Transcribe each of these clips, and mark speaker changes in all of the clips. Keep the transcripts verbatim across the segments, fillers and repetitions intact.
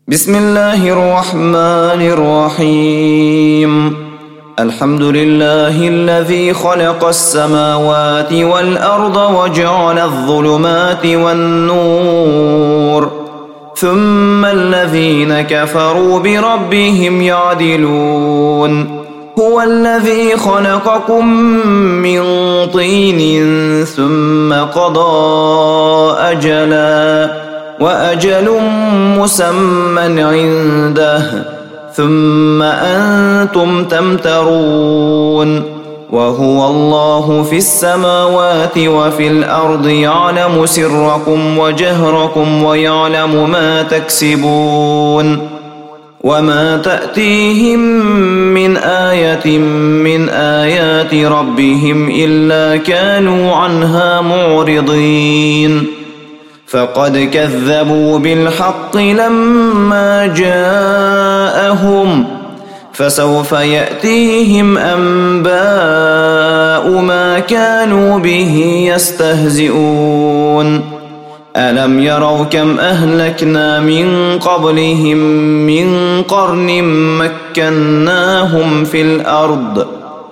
Speaker 1: بسم الله الرحمن الرحيم. الحمد لله الذي خلق السماوات والأرض وجعل الظلمات والنور ثم الذين كفروا بربهم يعدلون. هو الذي خلقكم من طين ثم قضى أجلا وأجل مسمى عنده ثم أنتم تمترون. وهو الله في السماوات وفي الأرض يعلم سركم وجهركم ويعلم ما تكسبون. وما تأتيهم من آية من آيات ربهم إلا كانوا عنها معرضين. فقد كذبوا بالحق لما جاءهم فسوف يأتيهم أنباء ما كانوا به يستهزئون. ألم يروا كم أهلكنا من قبلهم من قرن مكناهم في الأرض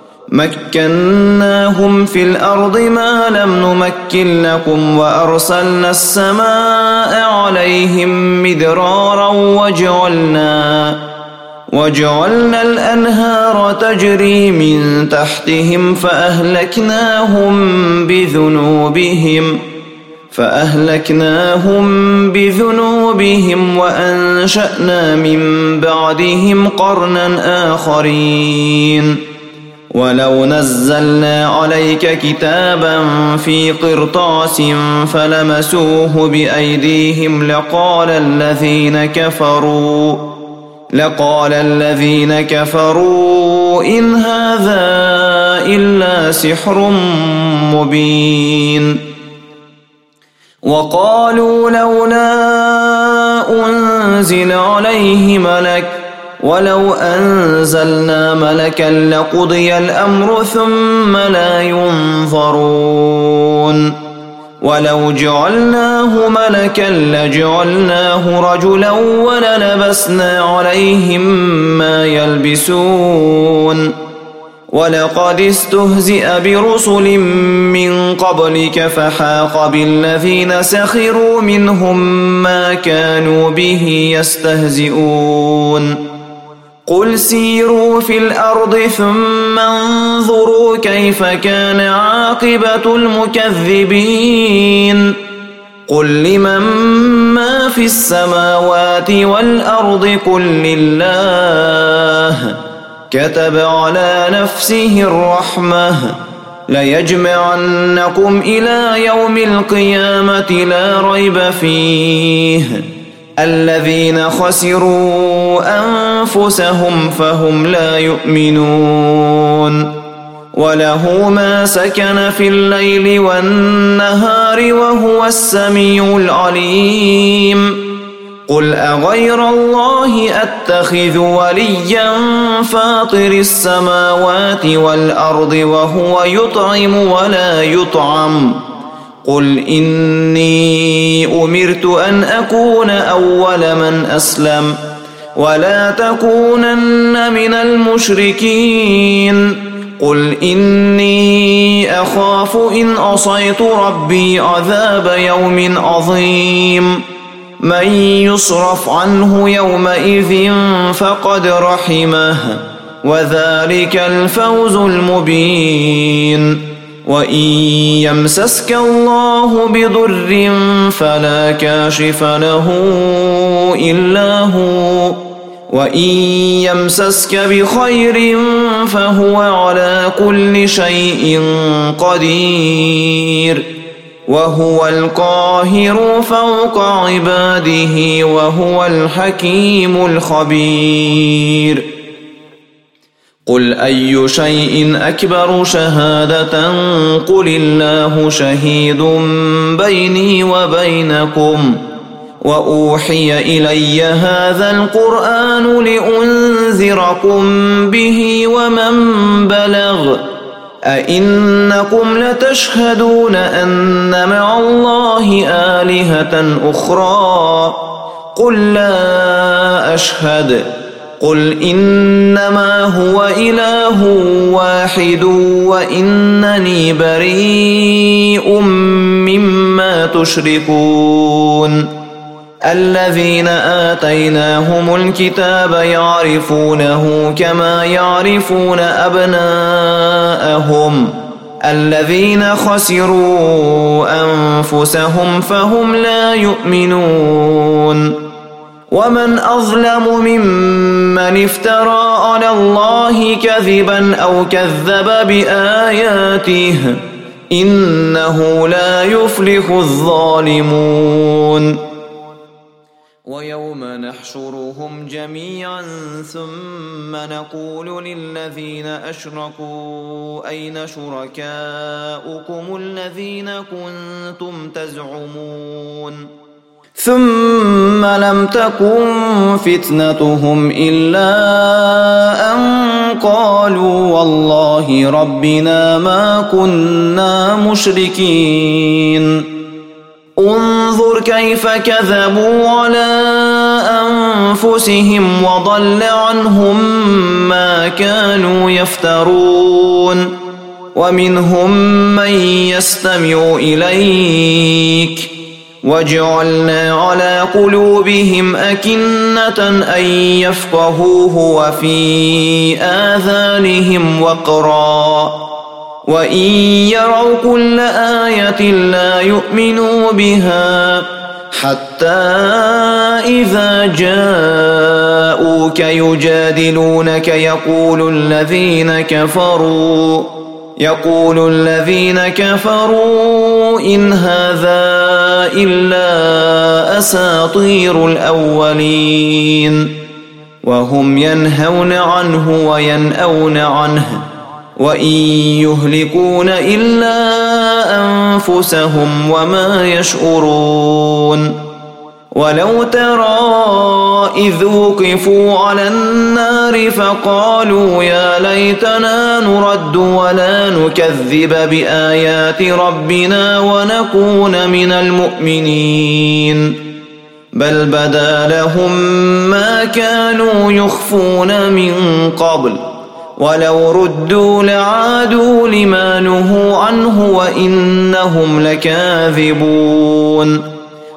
Speaker 1: مكناهم في الأرض ما لم نمكن لكم وأرسلنا السماء عليهم مدرارا وجعلنا وجعلنا الأنهار تجري من تحتهم فأهلكناهم بذنوبهم فأهلكناهم بذنوبهم وأنشأنا من بعدهم قرنا آخرين. ولو نزلنا عليك كتابا في قرطاس فلمسوه بأيديهم لقال الذين كفروا لقال الذين كفروا إن هذا إلا سحر مبين. وقالوا لولا أنزل عليه ملك ولو أنزلنا ملكا لقضي الأمر ثم لا ينظرون. ولو جعلناه ملكا لجعلناه رجلا وللبسنا عليهم ما يلبسون. ولقد استهزئ برسل من قبلك فحاق بالذين سخروا منهم ما كانوا به يستهزئون. قل سيروا في الأرض ثم انظروا كيف كان عاقبة المكذبين. قل لمن ما في السماوات والأرض قل لله كتب على نفسه الرحمة ليجمعنكم إلى يوم القيامة لا ريب فيه. الذين خسروا أنفسهم فهم لا يؤمنون. وله ما سكن في الليل والنهار وهو السميع العليم. قل أغير الله أتخذ وليا فاطر السماوات والأرض وهو يطعم ولا يطعم. قل إني أمرت أن أكون أول من أسلم ولا تكونن من المشركين. قل إني أخاف إن عصيت ربي عذاب يوم عظيم. من يصرف عنه يومئذ فقد رحمه وذلك الفوز المبين. وإن يمسسك الله بضر فلا كاشف له إلا هو وإن يمسسك بخير فهو على كل شيء قدير. وهو القاهر فوق عباده وهو الحكيم الخبير. قل أي شيء أكبر شهادة قل الله شهيد بيني وبينكم. وأوحي إلي هذا القرآن لأنذركم به ومن بلغ أئنكم لتشهدون أن مع الله آلهة أخرى قل لا فاشهد قل إنما هو إله واحد وإنني بريء مما تشركون الذين آتيناهم الكتاب يعرفونه كما يعرفون أبناءهم الذين خسروا أنفسهم فهم لا يؤمنون ومن أظلم ممن افترى على الله كذبا أو كذب بآياته إنه لا يفلح الظالمون ويوم نحشرهم جميعا ثم نقول للذين أشركوا أين شركاؤكم الذين كنتم تزعمون ثم لم تكن فتنتهم إلا أن قالوا والله ربنا ما كنا مشركين انظر كيف كذبوا على أنفسهم وضل عنهم ما كانوا يفترون ومنهم من يستمع إليك وجعلنا على قلوبهم أكنة أن يفقهوه وفي آذانهم وقرا وإن يروا كل آية لا يؤمنوا بها حتى إذا جاءوك يجادلونك يقول الذين كفروا يقول الذين كفروا إن هذا إلا أساطير الأولين وهم ينهون عنه وينأون عنه وإن يهلكون إلا أنفسهم وما يشعرون ولو ترى إذ وقفوا على النار فقالوا يا ليتنا نرد ولا نكذب بآيات ربنا ونكون من المؤمنين بل بدا لهم ما كانوا يخفون من قبل ولو ردوا لعادوا لما نهوا عنه وإنهم لكاذبون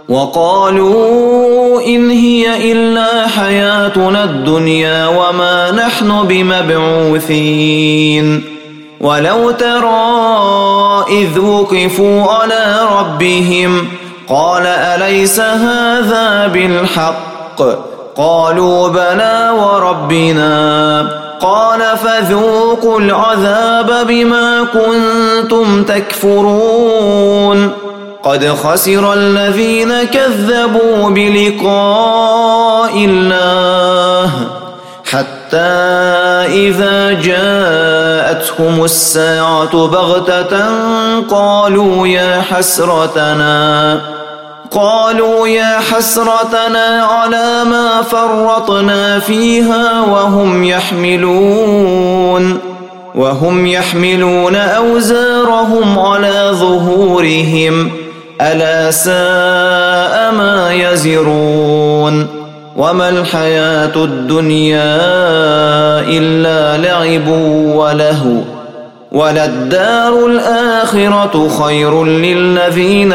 Speaker 1: وقالوا إن هي إلا حياتنا الدنيا وما نحن بمبعوثين ولو ترى إذ وقفوا على ربهم قال أليس هذا بالحق قالوا بلى وربنا قال فذوقوا العذاب بما كنتم تكفرون قد خسر الذين كذبوا بلقاء الله حتى إذا جاءتهم الساعة بغتة قالوا يا حسرتنا قالوا يا حسرتنا على ما فرطنا فيها وهم يحملون وهم يحملون أوزارهم على ظهورهم ألا ساء ما يزرون وما الحياة الدنيا إلا لعب ولهو وللدار الآخرة خير للذين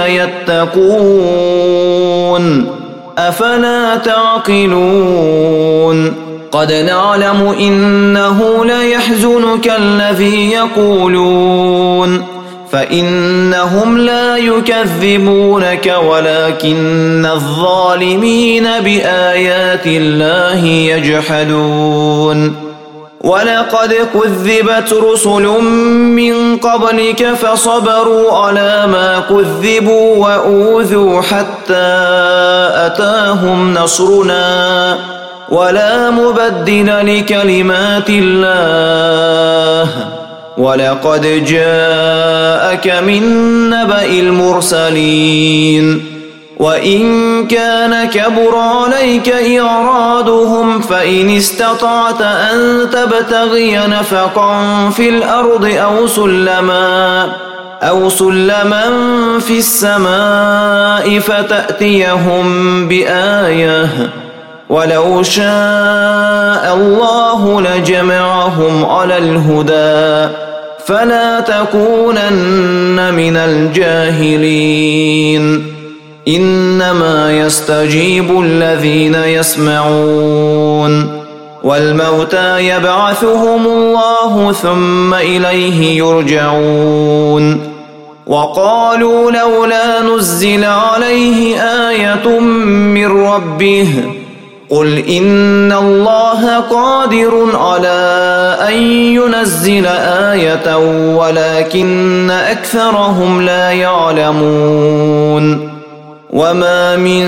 Speaker 1: يتقون أفلا تعقلون قد نعلم إنه ليحزنك الذي يقولون فإنهم لا يكذبونك ولكن الظالمين بآيات الله يجحدون ولقد كذبت رسل من قبلك فصبروا على ما كذبوا وأوذوا حتى أتاهم نصرنا ولا مبدل لكلمات الله ولقد جاءك من نبأ المرسلين وإن كان كبر عليك إعراضهم فإن استطعت أن تبتغي نفقا في الأرض أو سلما أو سلما في السماء فتأتيهم بآية ولو شاء الله لجمعهم على الهدى فلا تكونن من الجاهلين إنما يستجيب الذين يسمعون والموتى يبعثهم الله ثم إليه يرجعون وقالوا لولا نزل عليه آية من ربه قل إن الله قادر على أن ينزل آية ولكن أكثرهم لا يعلمون وما من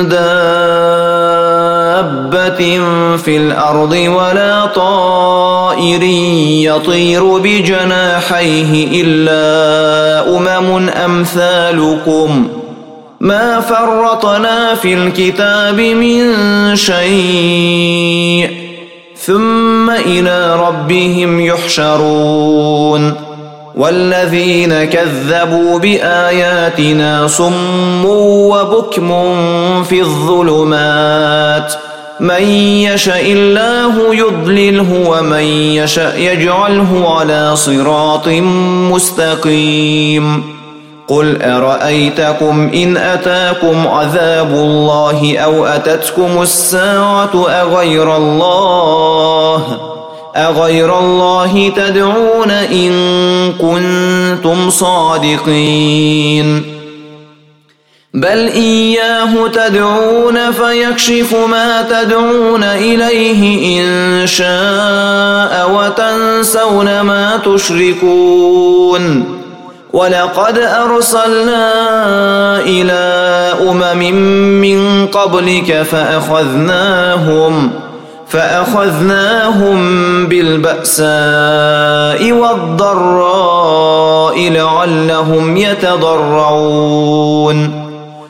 Speaker 1: دابة في الأرض ولا طائر يطير بجناحيه إلا أمم أمثالكم ما فرطنا في الكتاب من شيء ثم إلى ربهم يحشرون والذين كذبوا بآياتنا صم وبكم في الظلمات من يشاء الله يضلله ومن يشاء يجعله على صراط مستقيم قل أرأيتكم إن أتاكم عذاب الله أو أتتكم الساعة أغير الله أغير الله تدعون إن كنتم صادقين بل إياه تدعون فيكشف ما تدعون إليه إن شاء وتنسون ما تشركون ولقد أرسلنا إلى أمم من قبلك فأخذناهم فأخذناهم بالبأساء والضراء لعلهم يتضرعون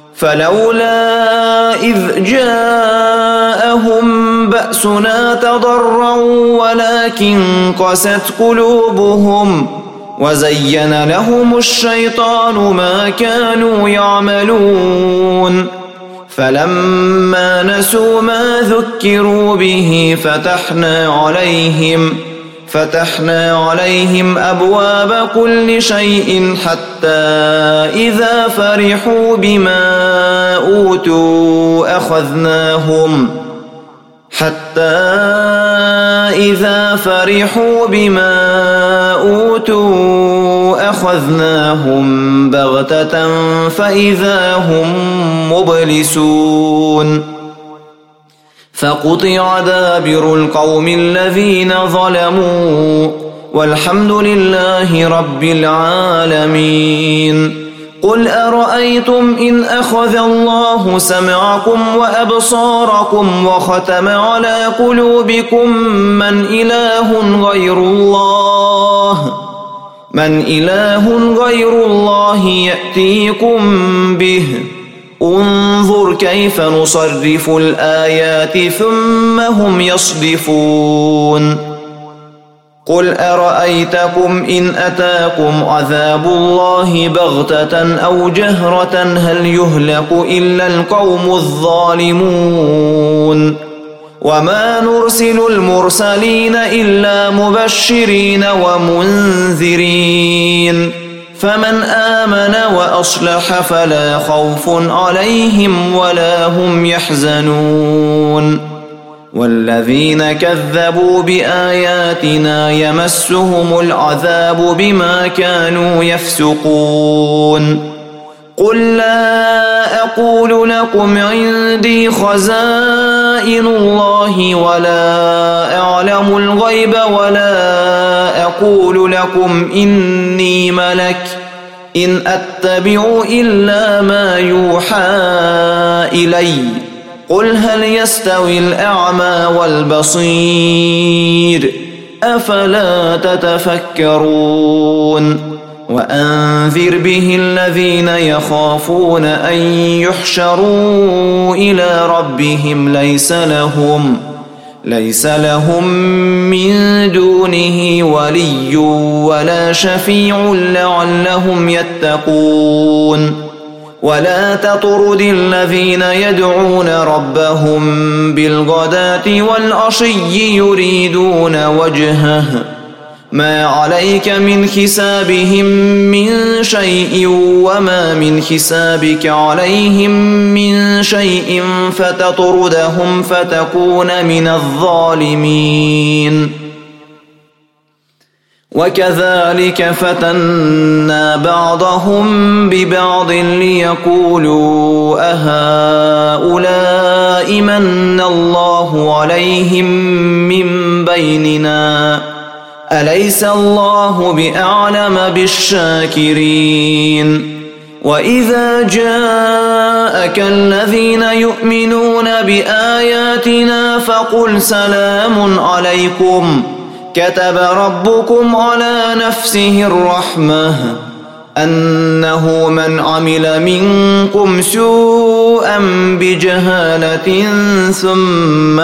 Speaker 1: فلولا إذ جاءهم بأسنا تضرعوا ولكن قست قلوبهم وزين لهم الشيطان ما كانوا يعملون فلما نسوا ما ذكروا به فتحنا عليهم فتحنا عليهم أبواب كل شيء حتى إذا فرحوا بما أوتوا أخذناهم حتى إذا فرحوا بما أوتوا أخذناهم بغتة فإذا هم مبلسون فقطع دابر القوم الذين ظلموا والحمد لله رب العالمين قل أرأيتم إن أخذ الله سمعكم وأبصاركم وختم على قلوبكم من إله غير الله من إله غير الله يأتيكم به انظر كيف نصرف الآيات ثم هم يصدفون قل أرأيتكم إن أتاكم عذاب الله بغتة أو جهرة هل يهلك إلا القوم الظالمون وما نرسل المرسلين إلا مبشرين ومنذرين فمن آمن وأصلح فلا خوف عليهم ولا هم يحزنون والذين كذبوا بآياتنا يمسهم العذاب بما كانوا يفسقون قل لا أقول لكم عندي خزائن الله ولا أعلم الغيب ولا أقول لكم إني ملك إن أتبع إلا ما يوحى إلي قل هل يستوي الأعمى والبصير أفلا تتفكرون وأنذر به الذين يخافون أن يحشروا إلى ربهم ليس لهم ليس لهم من دونه ولي ولا شفيع لعلهم يتقون ولا تطرد الذين يدعون ربهم بالغداة والعشي يريدون وجهه ما عليك من حسابهم من شيء وما من حسابك عليهم من شيء فتطردهم فتكون من الظالمين. وكذلك فتنا بعضهم ببعض ليقولوا أهؤلاء من الله عليهم من بيننا أليس الله بأعلم بالشاكرين. وإذا جاءك الذين يؤمنون بآياتنا فقل سلام عليكم كتب ربكم على نفسه الرحمة أنه من عمل منكم سوءا بجهالة ثم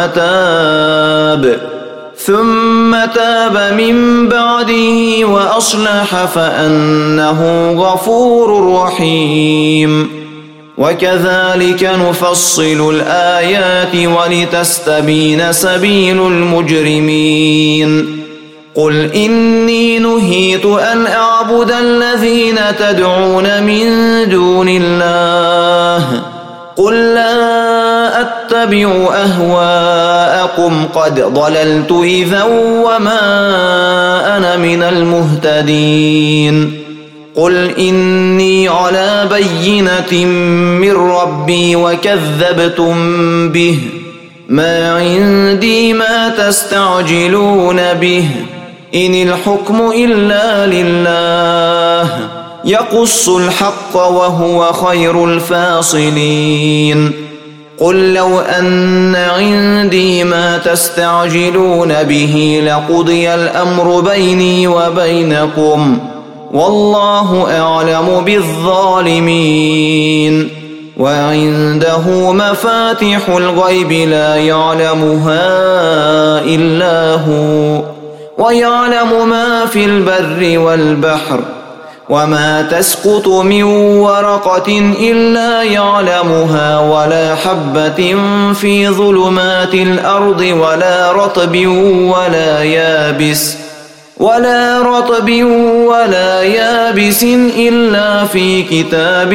Speaker 1: تاب ثم تاب من بعده وأصلح فأنه غفور رحيم. وكذلك نفصل الآيات ولتستبين سبيل المجرمين. قل إني نهيت أن أعبد الذين تدعون من دون الله قل لا أتبع أهواءكم قد ضللت إذا وما أنا من المهتدين. قل إني على بينة من ربي وكذبتم به ما عندي ما تستعجلون به إن الحكم إلا لله يقص الحق وهو خير الفاصلين. قل لو أن عندي ما تستعجلون به لقضي الأمر بيني وبينكم والله أعلم بالظالمين. وعنده مفاتح الغيب لا يعلمها إلا هو ويعلم ما في البر والبحر وما تسقط من ورقة إلا يعلمها ولا حبة في ظلمات الأرض ولا رطب ولا يابس ولا رطب ولا يابس إلا في كتاب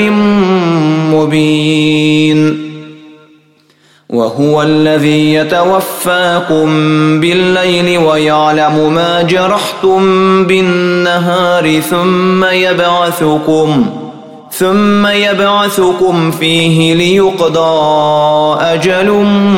Speaker 1: مبين. وهو الذي يتوفاكم بالليل ويعلم ما جرحتم بالنهار ثم يبعثكم ثم يبعثكم فيه ليقضى أجل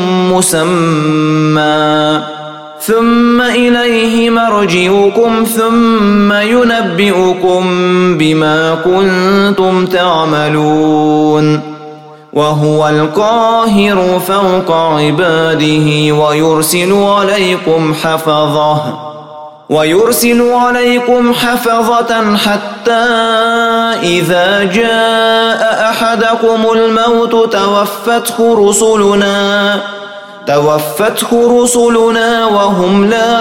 Speaker 1: مسمى ثم إليه مرجعكم ثم ينبئكم بما كنتم تعملون. وهو القاهر فوق عباده ويرسل عليكم حفظة ويرسل عليكم حفظة حتى إذا جاء أحدكم الموت توفته رسلنا توفته رسلنا وهم لا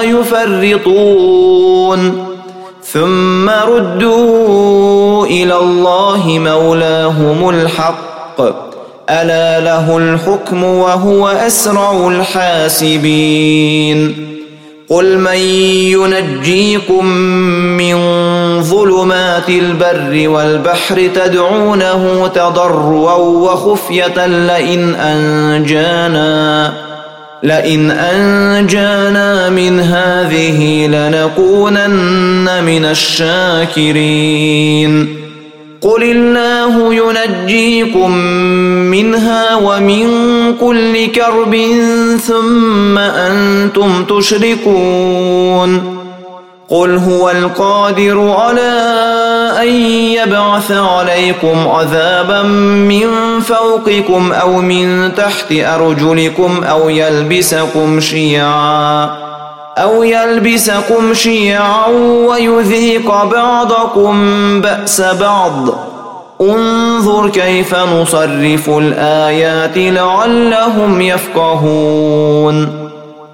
Speaker 1: يفرطون ثم ردوا إلى الله مولاهم الحق ألا له الحكم وهو أسرع الحاسبين. قل من ينجيكم من ظلمات البر والبحر تدعونه تضرعا وخفية لئن أنجانا لئن أنجانا من هذه لنكونن من الشاكرين. قل الله ينجيكم منها ومن كل كرب ثم أنتم تشركون. قل هو القادر على أن يبعث عليكم عذابا من فوقكم أو من تحت أرجلكم أو يلبسكم شيعا أو يلبسكم شيعا ويذيق بعضكم بأس بعض انظر كيف نصرف الآيات لعلهم يفقهون.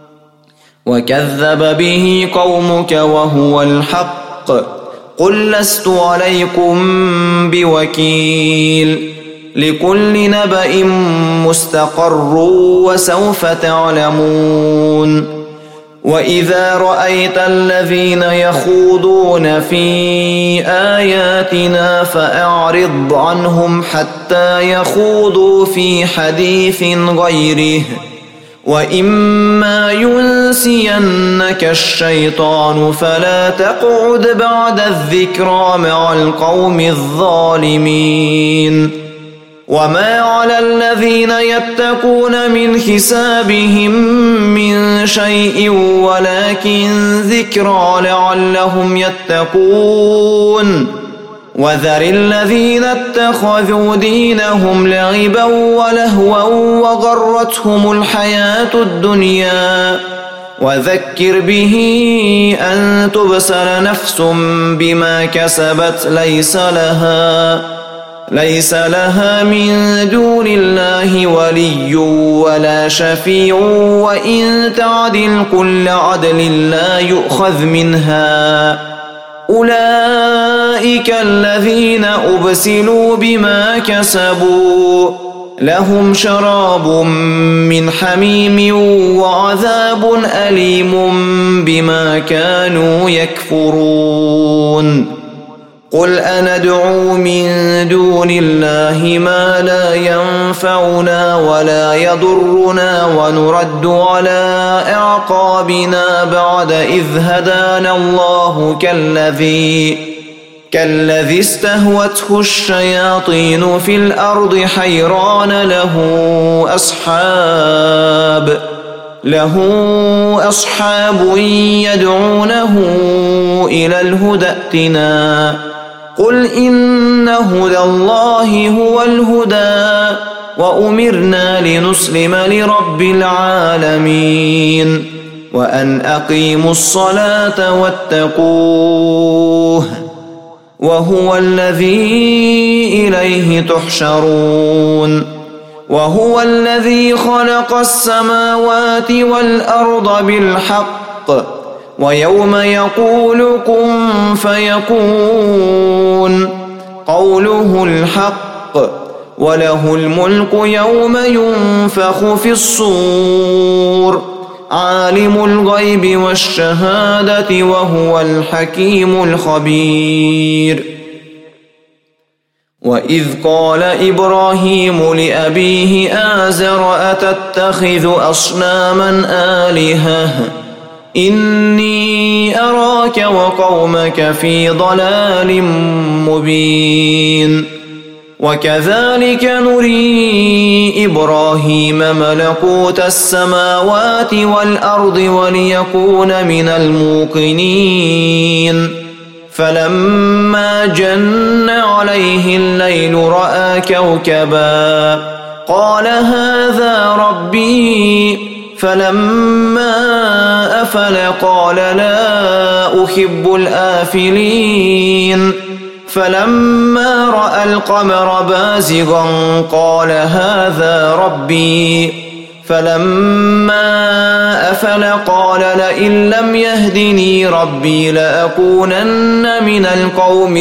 Speaker 1: وكذب به قومك وهو الحق قل لست عليكم بوكيل لكل نبأ مستقر وسوف تعلمون وإذا رأيت الذين يخوضون في آياتنا فأعرض عنهم حتى يخوضوا في حديث غيره وإما ينسينك الشيطان فلا تقعد بعد الذكرى مع القوم الظالمين وما على الذين يتقون من حسابهم من شيء ولكن ذكرى لعلهم يتقون وذر الذين اتخذوا دينهم لعبا ولهوا وغرتهم الحياة الدنيا وذكر به أن تبصر نفس بما كسبت ليس لها ليس لها من دون الله ولي ولا شفيع وإن تعدل كل عدل لا يؤخذ منها أولئك الذين أبسلوا بما كسبوا لهم شراب من حميم وعذاب أليم بما كانوا يكفرون قل أندعو من دون الله ما لا ينفعنا ولا يضرنا ونرد على أعقابنا بعد إذ هدانا الله كالذي كالذي استهوته الشياطين في الأرض حيران له أصحاب له أصحاب يدعونه إلى الهدى ائتنا قل إن هدى الله هو الهدى وأمرنا لنسلم لرب العالمين وأن أقيموا الصلاة واتقوه وهو الذي إليه تحشرون وهو الذي خلق السماوات والأرض بالحق ويوم يقول كن فيكون قوله الحق وله الملك يوم ينفخ في الصور عالم الغيب والشهادة وهو الحكيم الخبير وإذ قال إبراهيم لأبيه آزر أتتخذ أصناما آلهة إني أراك وقومك في ضلال مبين وكذلك نري إبراهيم ملكوت السماوات والأرض وليكون من الموقنين فلما جن عليه الليل رأى كوكبا قال هذا ربي فلما أفل قال لا أحب الآفلين فلما رأى القمر بازغا قال هذا ربي فلما أفل قال لئن لم يهدني ربي لأكونن من القوم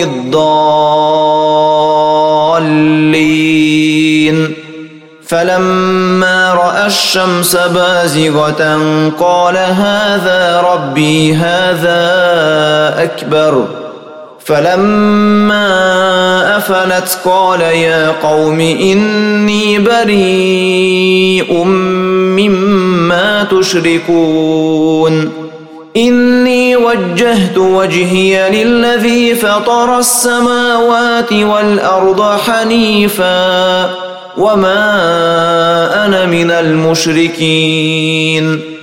Speaker 1: الضالين فلما رأى الشمس بازغة قال هذا ربي هذا أكبر فلما أفلت قال يا قوم إني بريء مما تشركون إني وجهت وجهي للذي فطر السماوات والأرض حنيفا وما أنا من المشركين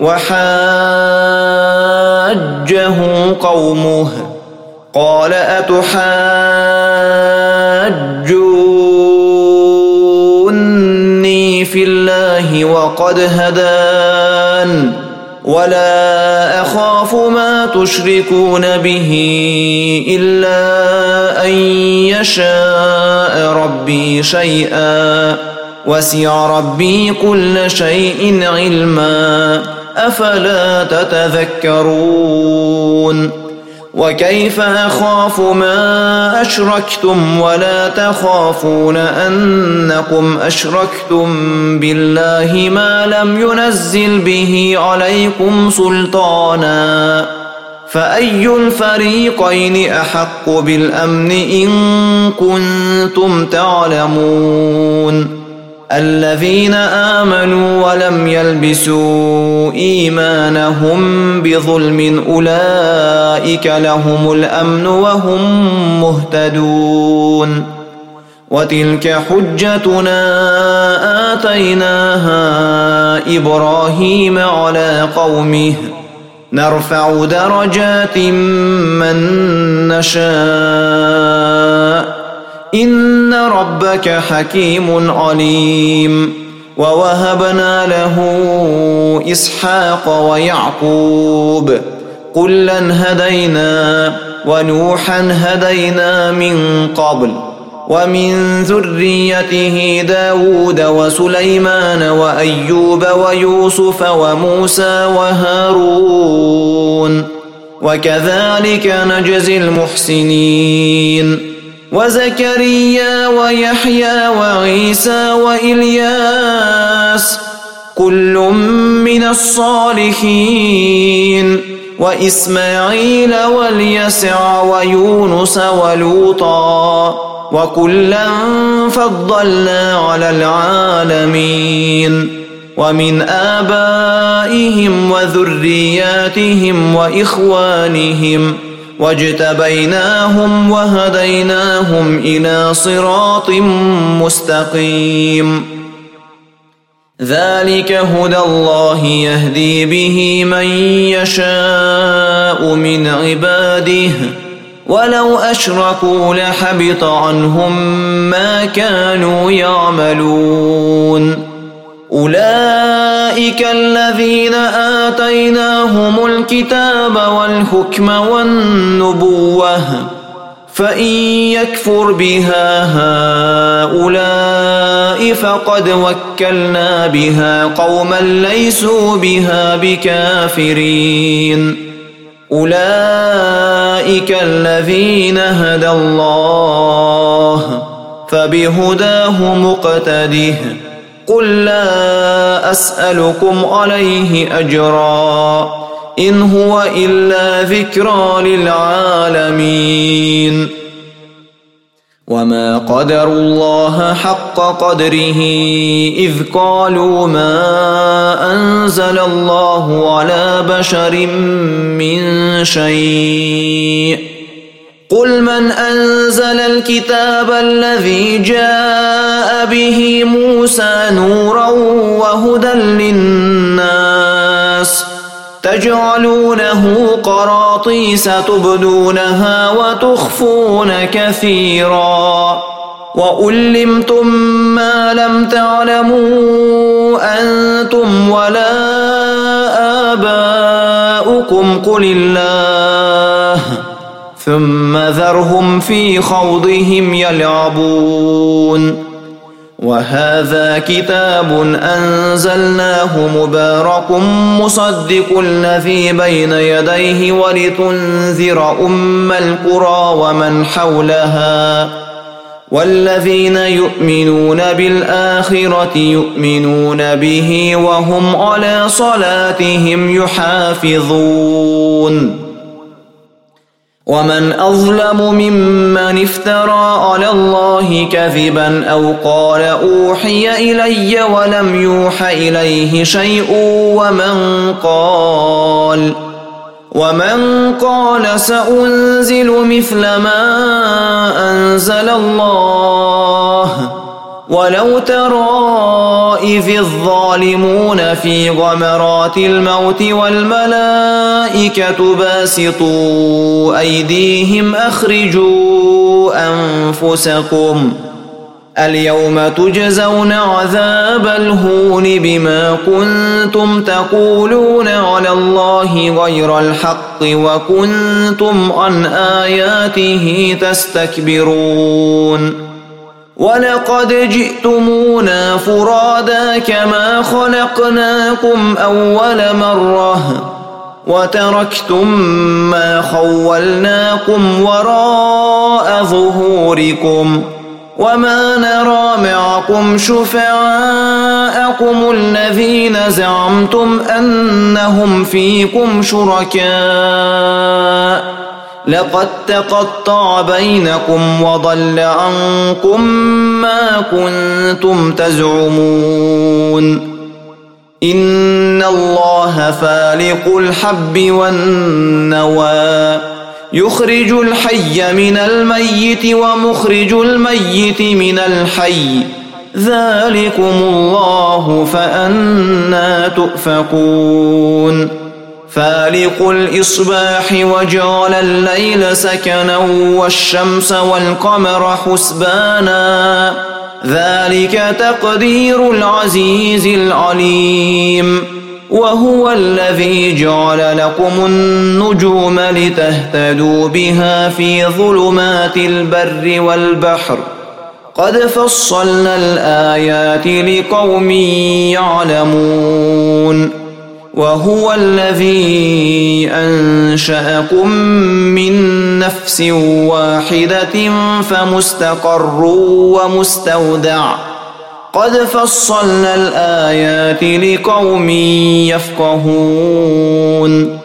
Speaker 1: وحاجه قومه قال أتحاجوني في الله وقد هدان ولا أخاف ما تشركون به إلا أن يشاء ربي شيئا وسع ربي كل شيء علما أفلا تتذكرون وكيف أخاف ما أشركتم ولا تخافون أنكم أشركتم بالله ما لم ينزل به عليكم سلطانا فأي الفريقين أحق بالأمن إن كنتم تعلمون الذين آمنوا ولم يلبسوا إيمانهم بظلم أولئك لهم الأمن وهم مهتدون وتلك حجتنا آتيناها إبراهيم على قومه نرفع درجات من نشاء إن ربك حكيم عليم ووهبنا له إسحاق ويعقوب كلا هدينا ونوحا هدينا من قبل ومن ذريته داود وسليمان وأيوب ويوسف وموسى وهارون وكذلك نجزي المحسنين وزكريا ويحيى وعيسى وإلياس كل من الصالحين وإسماعيل واليسع ويونس ولوطا وكلا فضلنا على العالمين ومن آبائهم وذرياتهم وإخوانهم واجتبيناهم وهديناهم إلى صراط مستقيم ذلك هدى الله يهدي به من يشاء من عباده ولو أشركوا لحبط عنهم ما كانوا يعملون أولئك الذين آتيناهم الكتاب والحكم والنبوة فإن يكفر بها هؤلاء فقد وكلنا بها قوما ليسوا بها بكافرين أولئك الذين هدى الله فبهداه مقتده قل لا أسألكم عليه أجرا إن هو إلا ذكرى للعالمين وما قدروا الله حق قدره إذ قالوا ما أنزل الله على بشر من شيء قل من أنزل الكتاب الذي جاء به موسى نورا وهدى للناس تجعلونه قراطيس تبدونها وتخفون كثيرا وألمتم ما لم تعلموا أنتم ولا آباؤكم قل الله ثم ذرهم في خوضهم يلعبون وهذا كتاب أنزلناه مبارك مصدق الذي بين يديه ولتنذر أم القرى ومن حولها والذين يؤمنون بالآخرة يؤمنون به وهم على صلاتهم يحافظون ومن أظلم ممن افترى على الله كذبا أو قال أوحي إلي ولم يوح إليه شيء ومن قال ومن قال سأنزل مثل ما أنزل الله ولو ترى إذ الظالمون في غمرات الموت والملائكة باسطوا أيديهم أخرجوا أنفسكم اليوم تجزون عذاب الهون بما كنتم تقولون على الله غير الحق وكنتم عن آياته تستكبرون ولقد جئتمونا فرادا كما خلقناكم أول مرة وتركتم ما خولناكم وراء ظهوركم وما نرى معكم شفعاءكم الذين زعمتم أنهم فيكم شركاء لقد تقطع بينكم وضل عنكم ما كنتم تزعمون إن الله فالق الحب والنوى يخرج الحي من الميت ومخرج الميت من الحي ذلكم الله فأنى تؤفكون فالق الإصباح وجعل الليل سكنا والشمس والقمر حسبانا ذلك تقدير العزيز العليم وهو الذي جعل لكم النجوم لتهتدوا بها في ظلمات البر والبحر قد فصلنا الآيات لقوم يعلمون وهو الذي أنشأكم من نفس واحدة فمستقر ومستودع قد فصلنا الآيات لقوم يفقهون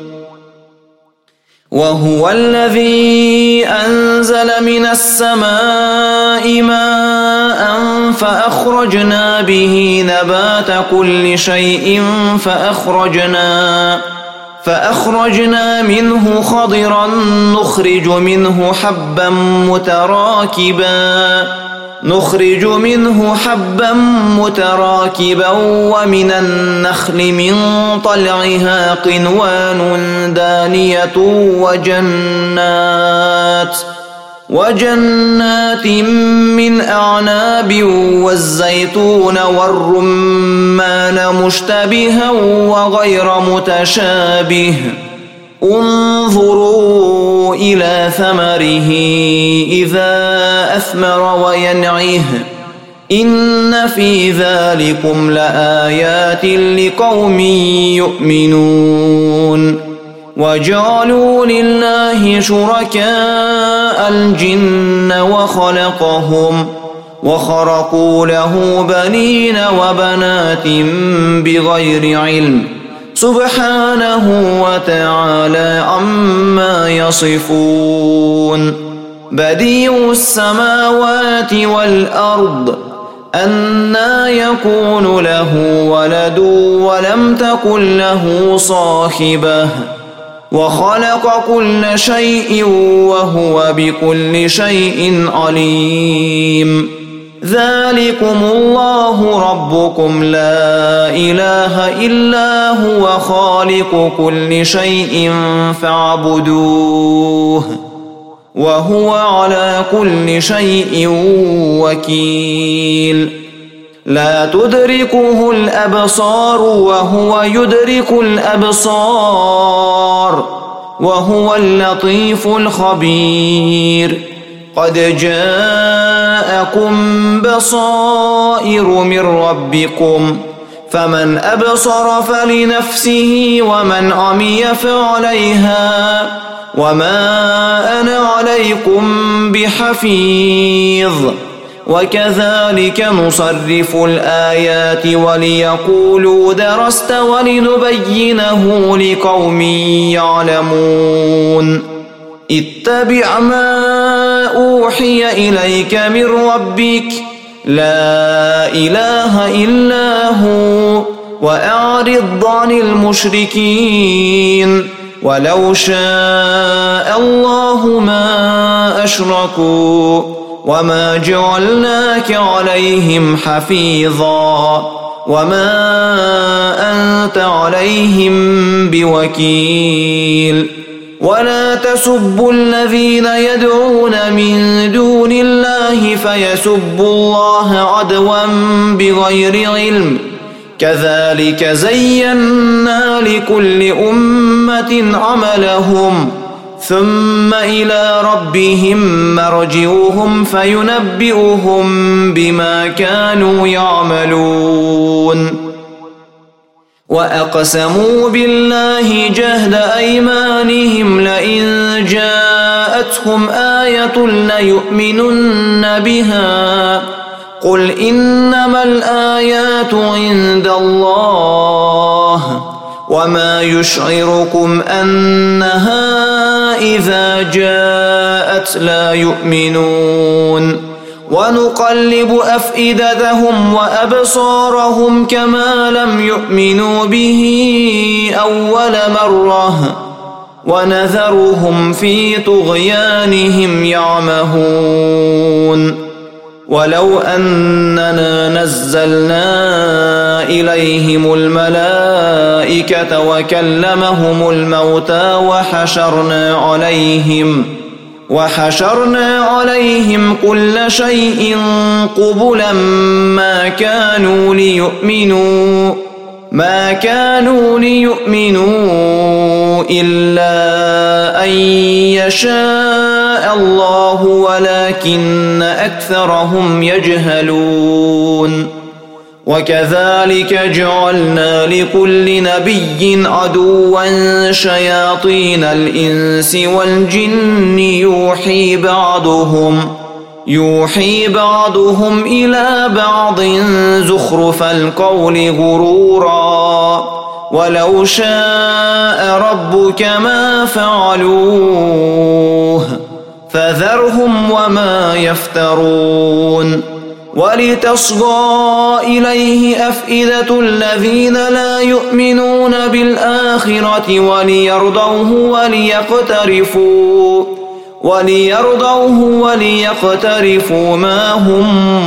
Speaker 1: وهو الذي أنزل من السماء ماء فأخرجنا به نبات كل شيء فأخرجنا فأخرجنا منه خضرا نخرج منه حبا متراكبا نخرج منه حبا متراكبا ومن النخل من طلعها قنوان دانية وجنات وجنات من أعناب والزيتون والرمان مشتبها وغير متشابه انظروا إلى ثمره إذا أثمر وينعه إن في ذلكم لآيات لقوم يؤمنون وجعلوا لله شركاء الجن وخلقهم وخرقوا له بنين وبنات بغير علم سبحانه وتعالى عما يصفون بديع السماوات والأرض أنى يكون له ولد ولم تكن له صاحبة وخلق كل شيء وهو بكل شيء عليم ذلكم الله ربكم لا إله إلا هو خالق كل شيء فاعبدوه وهو على كل شيء وكيل لا تدركه الأبصار وهو يدرك الأبصار وهو اللطيف الخبير قد جاءكم بصائر من ربكم فمن أبصر فلنفسه ومن عمي فعليها وما أنا عليكم بحفيظ وكذلك نصرف الآيات وليقولوا درست ولنبينه لقوم يعلمون اتبع ما أوحي إليك من ربك لا إله إلا هو وأعرض عن المشركين ولو شاء الله ما أشركوا وما جعلناك عليهم حفيظا وما أنت عليهم بوكيل ولا تسبوا الذين يدعون من دون الله فيسبوا الله عدوا بغير علم كذلك زينا لكل أمة عملهم ثم إلى ربهم مرجعهم فينبئهم بما كانوا يعملون وأقسموا بالله جهد أيمانهم لئن جاءتهم آية ليؤمنن بها قل إنما الآيات عند الله وما يشعركم أنها إذا جاءت لا يؤمنون ونقلب أفئدتهم وأبصارهم كما لم يؤمنوا به أول مرة ونذرهم في طغيانهم يعمهون ولو أننا نزلنا إليهم الملائكة وكلمهم الموتى وحشرنا عليهم وحشرنا عليهم كل شيء قبلا ما كانوا ليؤمنوا ما كانوا ليؤمنوا إلا أن يشاء الله ولكن أكثرهم يجهلون وكذلك جعلنا لكل نبي عدوا شياطين الإنس والجن يوحي بعضهم يوحي بعضهم إلى بعض زخرف القول غرورا ولو شاء ربك ما فعلوه فذرهم وما يفترون ولتصغى إليه أفئدة الذين لا يؤمنون بالآخرة وليرضوه وليقترفوا وليرضوه وليقترفوا ما هم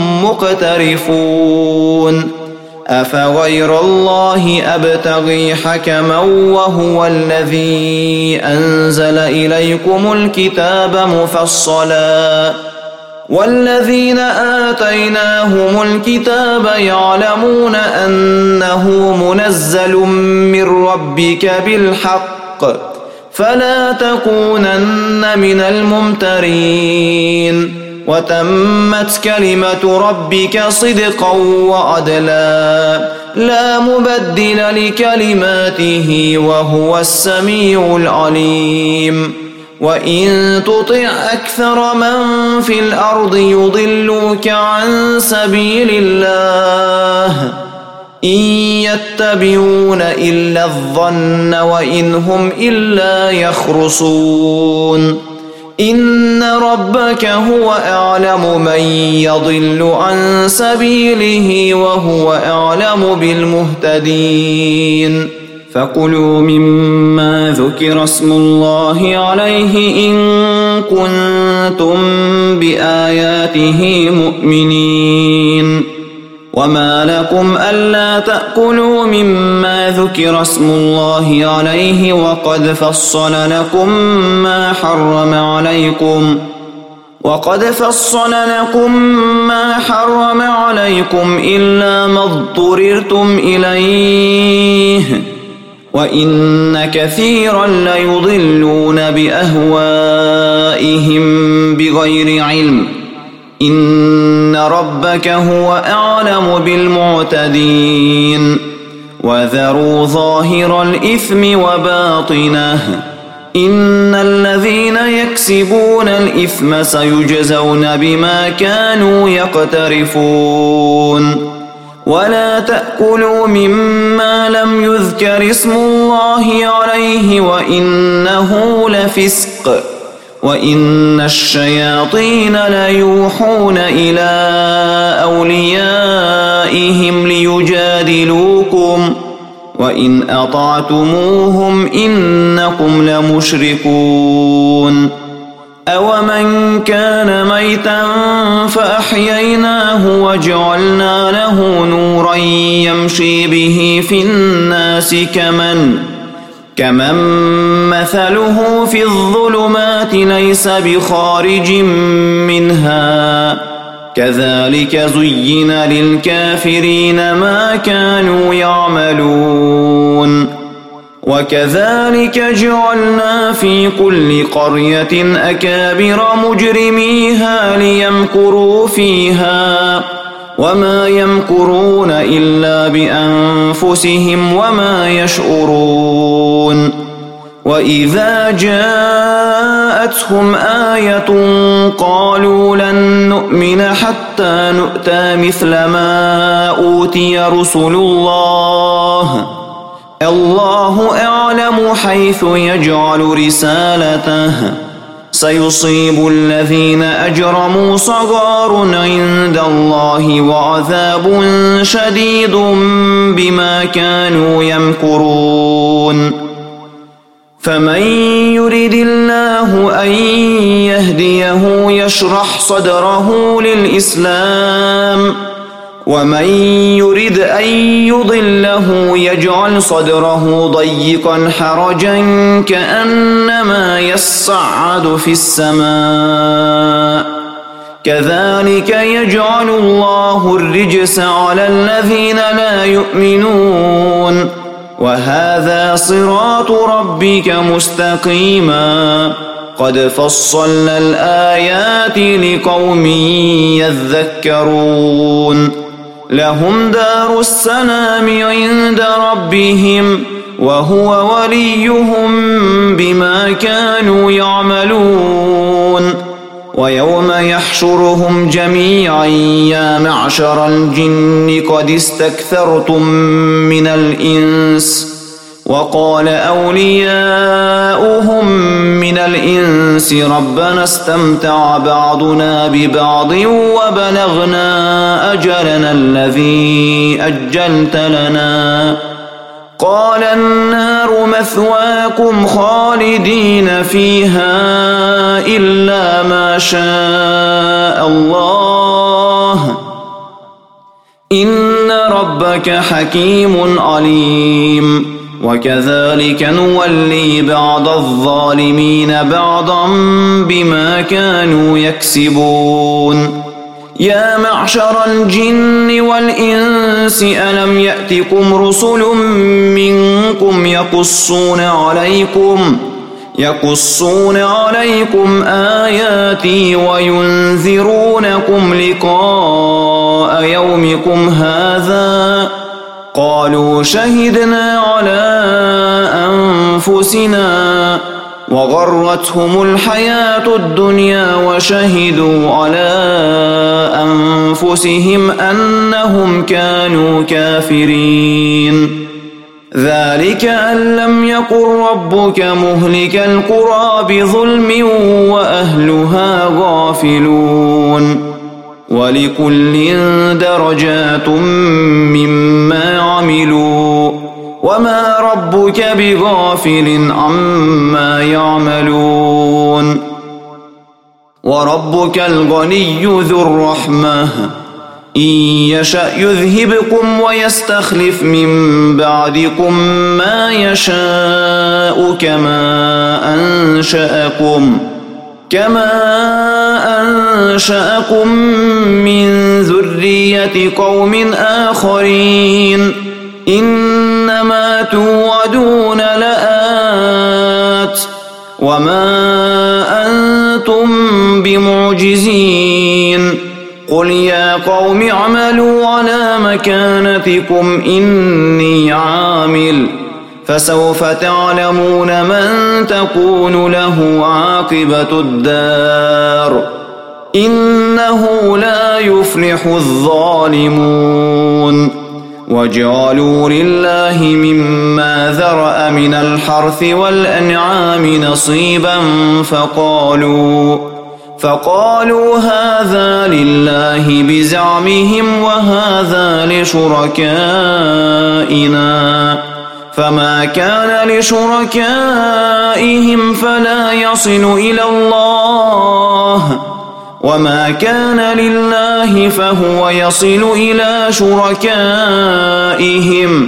Speaker 1: مقترفون أفغير الله أبتغي حكما وهو الذي أنزل إليكم الكتاب مفصلا والذين آتيناهم الكتاب يعلمون أنه منزل من ربك بالحق فلا تكونن من الممترين وتمت كلمة ربك صدقا وعدلا لا مبدل لكلماته وهو السميع العليم وإن تطع أكثر من في الأرض يضلوك عن سبيل الله إن يتبعون إلا الظن وإن هم إلا يخرصون إن ربك هو أعلم من يضل عن سبيله وهو أعلم بالمهتدين فكلوا مما ذكر اسم الله عليه إن كنتم بآياته مؤمنين وما لكم ألا تأكلوا مما ذكر اسم الله عليه وقد فصل لكم ما حرم عليكم وقد فصل لكم ما حرم عليكم إلا ما اضطررتم إليه وإن كثيرا ليضلون بأهوائهم بغير علم إن ربك هو أعلم بالمعتدين وذروا ظاهر الإثم وباطنه إن الذين يكسبون الإثم سيجزون بما كانوا يقترفون ولا تأكلوا مما لم يذكر اسم الله عليه وإنه لفسق وإن الشياطين ليوحون إلى أوليائهم ليجادلوكم وإن أطعتموهم إنكم لمشركون أومن كان ميتا فأحييناه وجعلنا له نورا يمشي به في الناس كمن كمن مثله في الظلمات ليس بخارج منها كذلك زين للكافرين ما كانوا يعملون وكذلك جعلنا في كل قرية أكابر مجرميها ليمكروا فيها وما يمكرون إلا بأنفسهم وما يشعرون وإذا جاءتهم آية قالوا لن نؤمن حتى نؤتى مثل ما أوتي رسل الله الله أعلم حيث يجعل رسالته سيصيب الذين أجرموا صغار عند الله وعذاب شديد بما كانوا يمكرون فمن يرد الله أن يهديه يشرح صدره للإسلام ومن يرد أن يضله يجعل صدره ضيقا حرجا كأنما يصعد في السماء كذلك يجعل الله الرجس على الذين لا يؤمنون وهذا صراط ربك مستقيما قد فصلنا الآيات لقوم يذكرون لهم دار السلام عند ربهم وهو وليهم بما كانوا يعملون ويوم يحشرهم جميعا يا معشر الجن قد استكثرتم من الإنس وقال أولياؤهم من الإنس ربنا استمتع بعضنا ببعض وبلغنا أجلنا الذي أجلت لنا قال النار مثواكم خالدين فيها إلا ما شاء الله إن ربك حكيم عليم وكذلك نولي بعض الظالمين بعضا بما كانوا يكسبون يا معشر الجن والإنس ألم يأتكم رسل منكم يقصون عليكم يقصون عليكم آياتي وينذرونكم لقاء يومكم هذا قالوا شهدنا على أنفسنا وغرتهم الحياة الدنيا وشهدوا على أنفسهم أنهم كانوا كافرين ذلك أن لم يكن ربك مهلك القرى بظلم وأهلها غافلون ولكل درجات مما عملوا وما ربك بغافل عما يعملون وربك الغني ذو الرحمة إن يشأ يذهبكم ويستخلف من بعدكم ما يشاء كما أنشأكم كما أنشأكم من ذرية قوم آخرين إنما توعدون لآت وما أنتم بمعجزين قل يا قوم اعملوا على مكانتكم إني عامل فسوف تعلمون من تكون له عاقبة الدار إنه لا يفلح الظالمون وجعلوا لله مما ذرأ من الحرث والأنعام نصيبا فقالوا فقالوا هذا لله بزعمهم وهذا لشركائنا فما كان لشركائهم فلا يصل إلى الله وما كان لله فهو يصل إلى شركائهم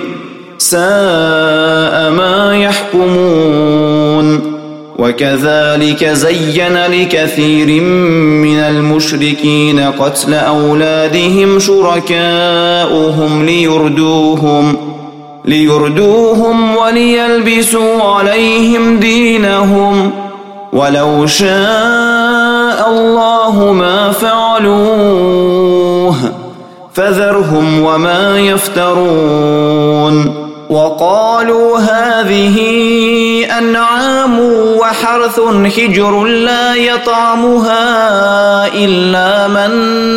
Speaker 1: ساء ما يحكمون وكذلك زين لكثير من المشركين قتل أولادهم شركاؤهم ليردوهم ليردوهم وليلبسوا عليهم دينهم ولو شاء الله ما فعلوه فذرهم وما يفترون وقالوا هذه أنعام وحرث حجر لا يطعمها إلا من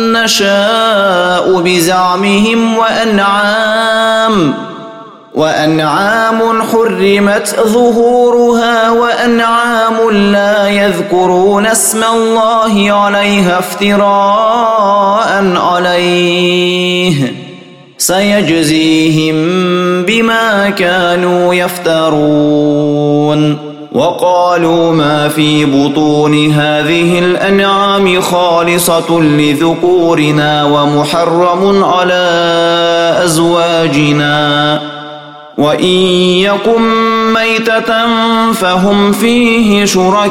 Speaker 1: نشاء بزعمهم وأنعام وأنعام حرمت ظهورها وأنعام لا يذكرون اسم الله عليها افتراء عليه سيجزيهم بما كانوا يفترون وقالوا ما في بطون هذه الأنعام خالصة لذكورنا ومحرم على أزواجنا وإن يكن ميتة فهم فيه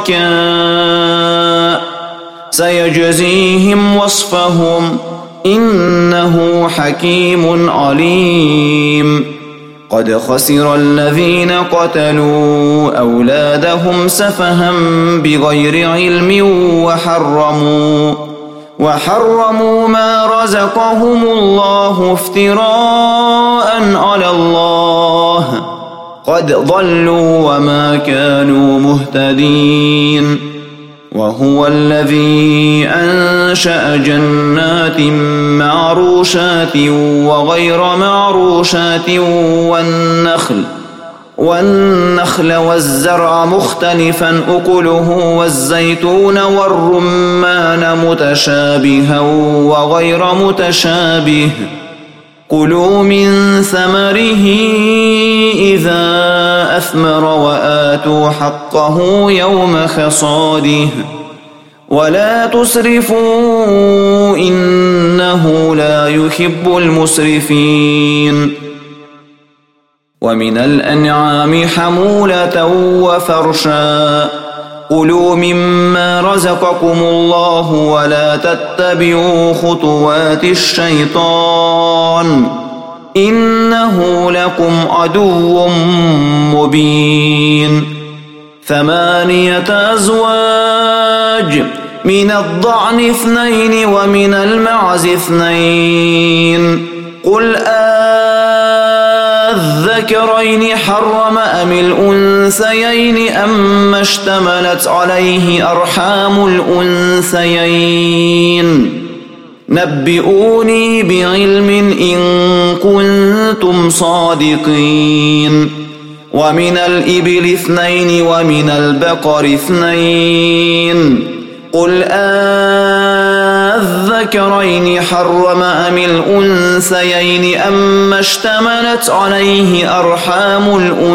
Speaker 1: شركاء سيجزيهم وصفهم إنه حكيم عليم قد خسر الذين قتلوا أولادهم سفها بغير علم وحرموا وحرموا ما رزقهم الله افتراء على الله قد ضلوا وما كانوا مهتدين وهو الذي أنشأ جنات معروشات وغير معروشات والنخل والنخل والزرع مختلفا أكله والزيتون والرمان متشابها وغير متشابه كلوا من ثمره إذا أثمر وآتوا حقه يوم حصاده ولا تسرفوا إنه لا يحب المسرفين ومن الأنعام حمولة وفرشا كلوا مما رزقكم الله ولا تتبعوا خطوات الشيطان إنه لكم عدو مبين ثمانية أزواج من الضأن اثنين ومن المعز اثنين قل الذكرين حرم أم الأنثيين أما اشتملت عليه أرحام الأنثيين نبئوني بعلم إن كنتم صادقين ومن الإبل اثنين ومن البقر اثنين قل الذكرين حرم أم الأنثيين أما اشتملت عليه أرحام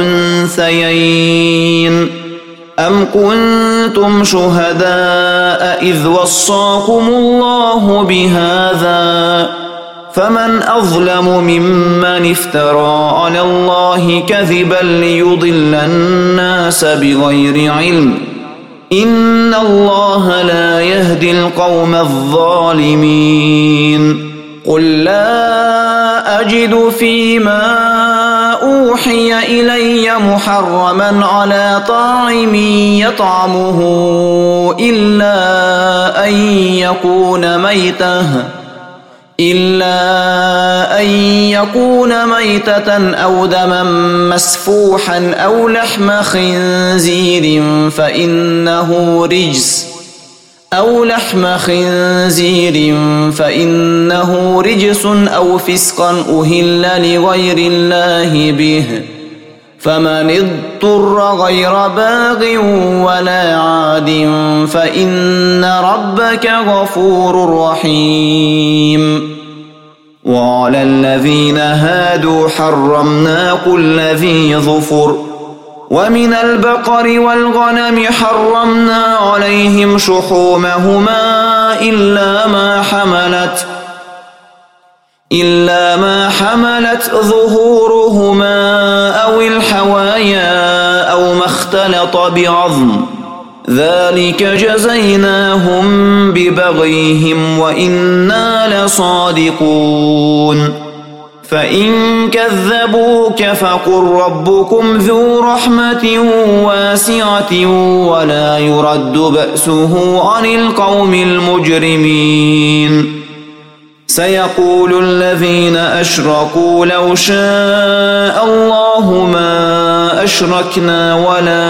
Speaker 1: الأنثيين أم كنتم شهداء إذ وصاكم الله بهذا فمن أظلم ممن افترى على الله كذبا ليضل الناس بغير علم إن الله لا يهدي القوم الظالمين قل لا أجد فيما أوحي إلي محرما على طاعم يطعمه إلا أن يكون ميتة إلا أن يكون ميتة أو دما مسفوحا أو لحم خنزير فإنه رجس أو لحم خنزير فإنه رجس أو فسقا أهل لغير الله به فمن اضطر غير باغ ولا عاد فإن ربك غفور رحيم وعلى الذين هادوا حرمنا كل ذي ظفر ومن البقر والغنم حرمنا عليهم شحومهما إلا ما حملت إلا ما حملت ظهورهما أو الحوايا أو ما اختلط بعظم ذلك جزيناهم ببغيهم وإنا لصادقون فإن كذبوك فقل ربكم ذو رحمة واسعة ولا يرد بأسه عن القوم المجرمين سيقول الذين أشركوا لو شاء الله ما أشركنا ولا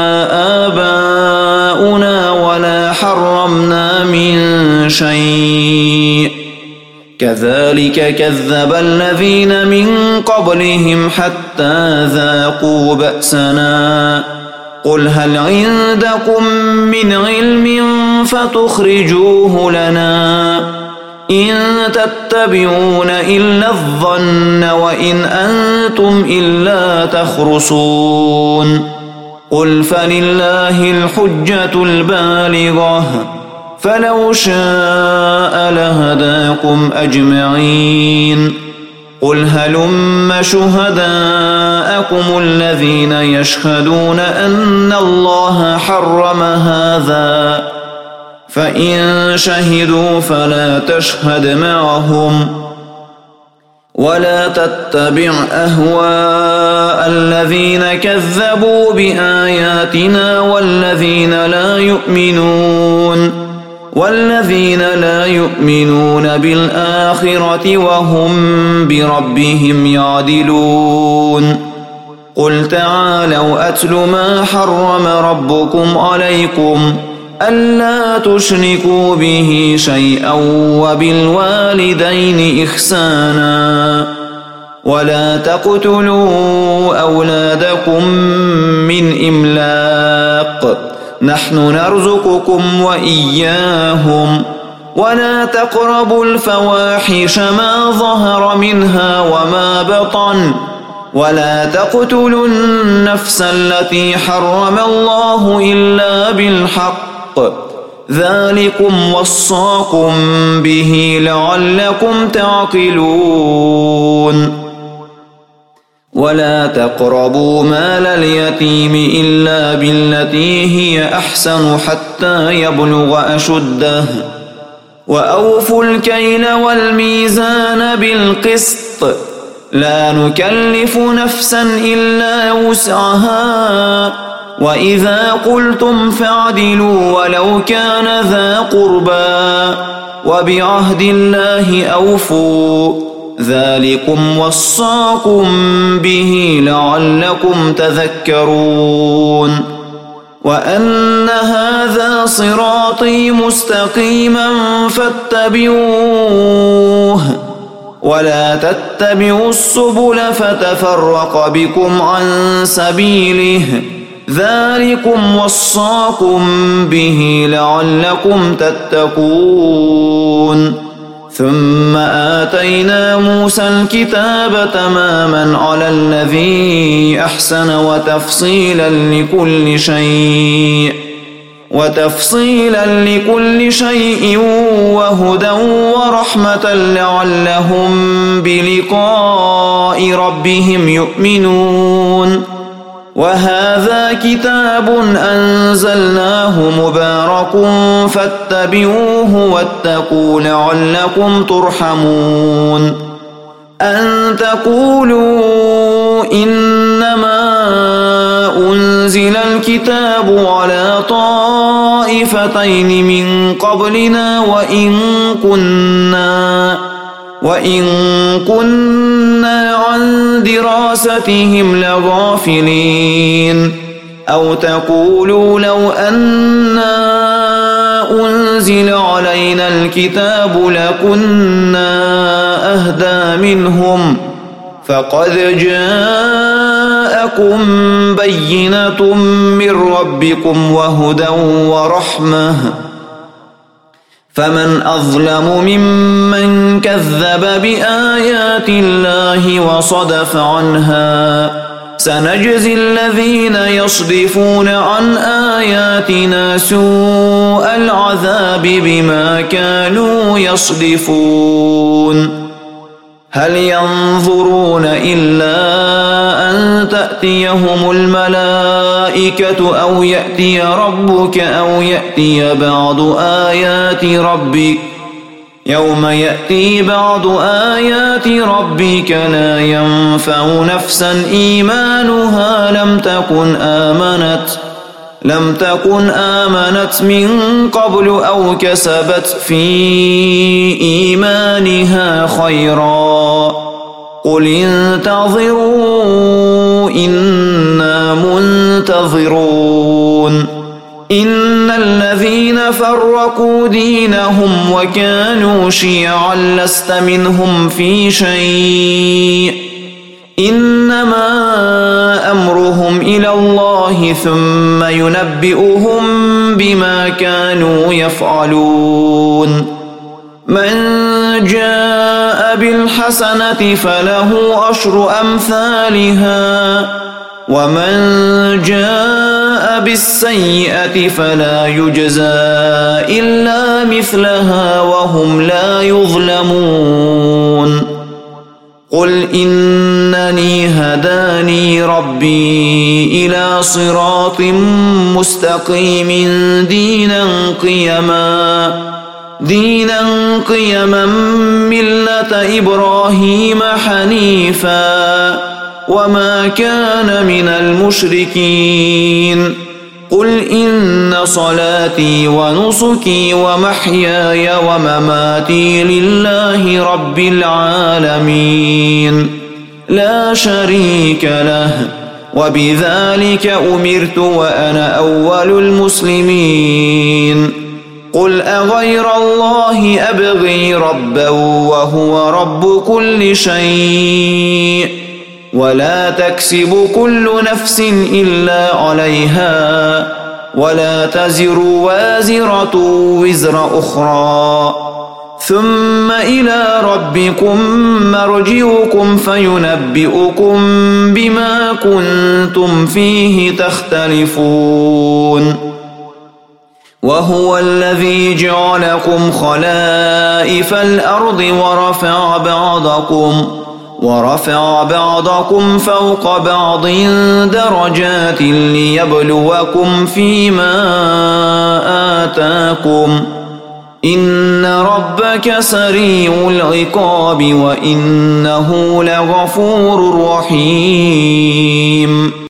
Speaker 1: آباؤنا ولا حرمنا من شيء كذلك كذب الذين من قبلهم حتى ذاقوا بأسنا قل هل عندكم من علم فتخرجوه لنا إن تتبعون إلا الظن وإن أنتم إلا تخرصون قل فلله الحجة البالغة فلو شاء لهداكم أجمعين قل هلم شهداءكم الذين يشهدون أن الله حرم هذا فإن شهدوا فلا تشهد معهم ولا تتبع أهواء الذين كذبوا بآياتنا والذين لا يؤمنون والذين لا يؤمنون بالآخرة وهم بربهم يعدلون قل تعالوا أتل ما حرم ربكم عليكم ألا تشركوا به شيئا وبالوالدين إحسانا ولا تقتلوا أولادكم من إملاق نحن نرزقكم وإياهم ولا تقربوا الفواحش ما ظهر منها وما بطن ولا تقتلوا النفس التي حرم الله إلا بالحق ذلكم وصاكم به لعلكم تعقلون ولا تقربوا مال اليتيم إلا بالتي هي أحسن حتى يبلغ أشده وأوفوا الكيل والميزان بالقسط لا نكلف نفسا إلا وسعها وإذا قلتم فاعدلوا ولو كان ذا قربى وبعهد الله أوفوا ذلكم وصاكم به لعلكم تذكرون وأن هذا صراطي مستقيما فاتبعوه ولا تتبعوا السبل فتفرق بكم عن سبيله ذلكم وصاكم به لعلكم تتقون ثم آتينا موسى الكتاب تماما على الذي أحسن وتفصيلا لكل شيء وتفصيلا لكل شيء وهدى ورحمة لعلهم بلقاء ربهم يؤمنون وهذا كتاب أنزلناه مبارك فاتبعوه واتقوا لعلكم ترحمون أن تقولوا إنما أنزل الكتاب على طائفتين من قبلنا وإن كنا وإن كنا عن دراستهم لغافلين أو تقولوا لو أنا أنزل علينا الكتاب لكنا أهدى منهم فقد جاءكم بينة من ربكم وهدى ورحمة فمن أظلم ممن كذب بآيات الله وصدف عنها سنجزي الذين يصدفون عن آياتنا سوء العذاب بما كانوا يصدفون هل ينظرون إلا أن تأتيهم الملائكة أو يأتي ربك أو يأتي بعض آيات ربك يوم يأتي بعض آيات ربك لا ينفع نفسا إيمانها لم تكن آمنت لم تكن آمنت من قبل أو كسبت في إيمانها خيرا قل انتظروا إنا منتظرون إن الذين فرقوا دينهم وكانوا شيعا لست منهم في شيء إنما أمرهم إلى الله ثم ينبئهم بما كانوا يفعلون من جاء بالحسنة فله أشر أمثالها ومن جاء بالسيئة فلا يجزى إلا مثلها وهم لا يظلمون قل إنني هداني ربي إلى صراط مستقيم دينا قيما دينا قيما ملة إبراهيم حنيفا وما كان من المشركين قل إن صلاتي ونسكي ومحياي ومماتي لله رب العالمين لا شريك له وبذلك أمرت وأنا أول المسلمين قل أغير الله أبغي ربا وهو رب كل شيء ولا تكسب كل نفس إلا عليها ولا تزر وازرة وزر أخرى ثم إلى ربكم مرجعكم فينبئكم بما كنتم فيه تختلفون وهو الذي جعلكم خلائف الأرض ورفع بعضكم ورفع بعضكم فوق بعض درجات ليبلوكم فيما آتاكم إن ربك سريع العقاب وإنه لغفور رحيم